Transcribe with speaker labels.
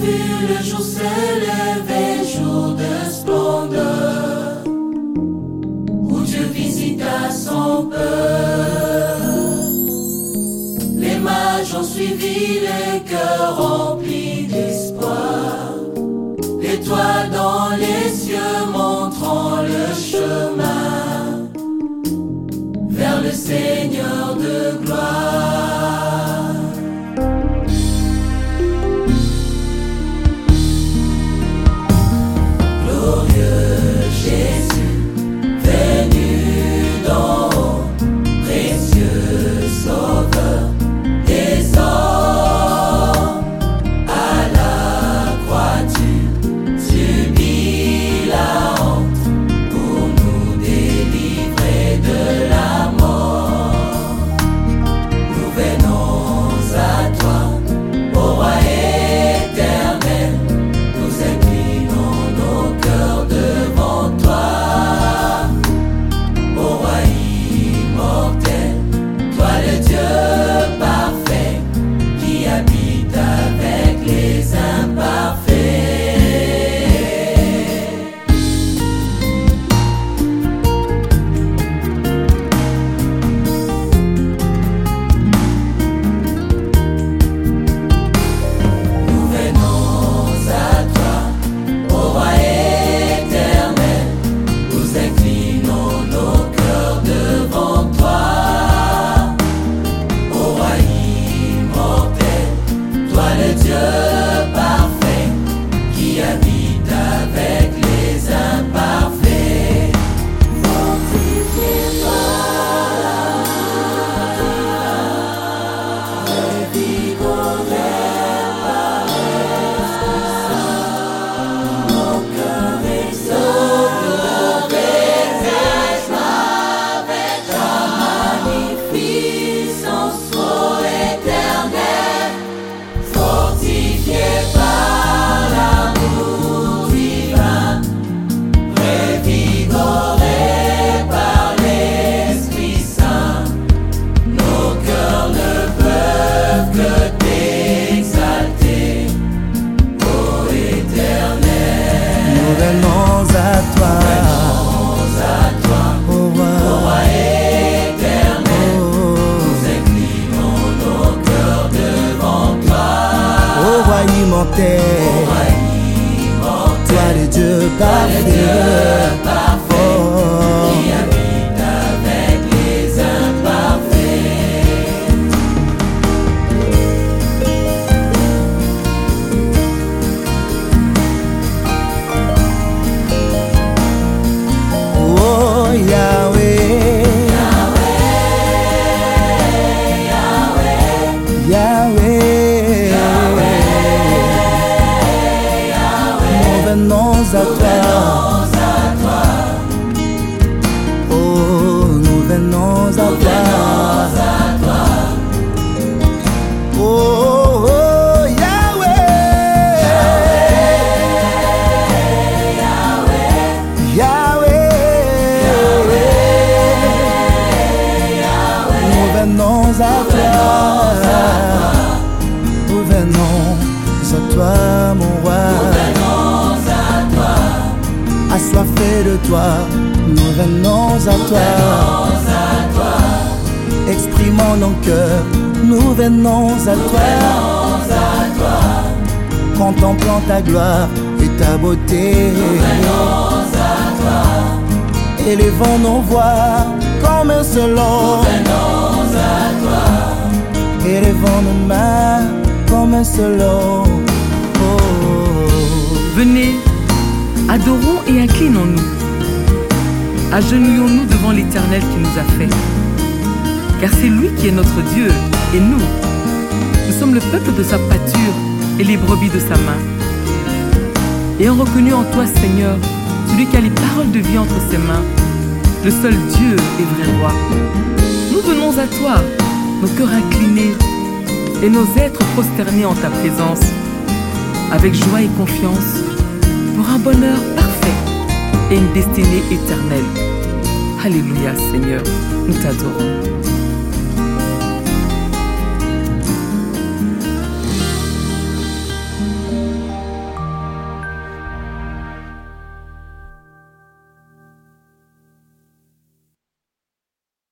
Speaker 1: vu le jour se lever, jour de splendeur, où Dieu visita son peuple. Les mages ont suivi le cœur rempli d'espoir, l'étoile dans les cieux montrant le chemin vers le Seigneur de gloire. Glorieux Jésus, venu d'en haut, précieux Sauveur des hommes, à la croix tu subis la honte pour nous délivrer de la mort. Nous venons à toi, ô roi éternel, nous inclinons nos cœurs devant toi. Ô roi immortel, toi le Dieu parfait, qui habite avec les imparfaits. Nous venons à toi, ô roi éternel, nous inclinons nos cœurs devant toi. Ô roi immortel, toi le Dieu parfait, qui habite avec les imparfaits. Fortifié par la revigoré par l'Esprit Saint, nos cœurs exaltent avec ta magnificence, ô éternel, fortifié par l'amour divin, revigoré par l'Esprit Saint, nos cœurs ne peuvent que t'exalter, ô éternel.
Speaker 2: Nous venons à toi, ô roi
Speaker 1: Éternel, nous inclinons nos cœurs devant toi.
Speaker 2: ô roi immortel, toi le Dieu parfait,
Speaker 1: Qui habite avec les imparfaits.
Speaker 2: oh Yahweh, Yahweh, nous venons à toi, oh nous venons à toi, oh Yahweh, Yahweh, nous venons à toi, nous venons à toi mon roi, assoiffés de toi, nous venons à toi, exprimons nos cœurs, nous venons à toi, contemplant ta gloire et ta beauté, élevons nos voix comme un seul homme, élevons nos mains comme un seul homme. Oh.
Speaker 3: Venez, adorons et inclinons-nous. Agenouillons-nous devant l'Éternel qui nous a fait. Car c'est lui qui est notre Dieu et nous sommes le peuple de sa pâture et les brebis de sa main. Ayant reconnu en toi, Seigneur, celui qui a les paroles de vie entre ses mains, le seul Dieu et vrai roi. Nous venons à toi, nos cœurs inclinés et nos êtres prosternés en ta présence, avec joie et confiance, pour un bonheur parfait et une destinée éternelle. Alléluia, Seigneur, nous t'adorons.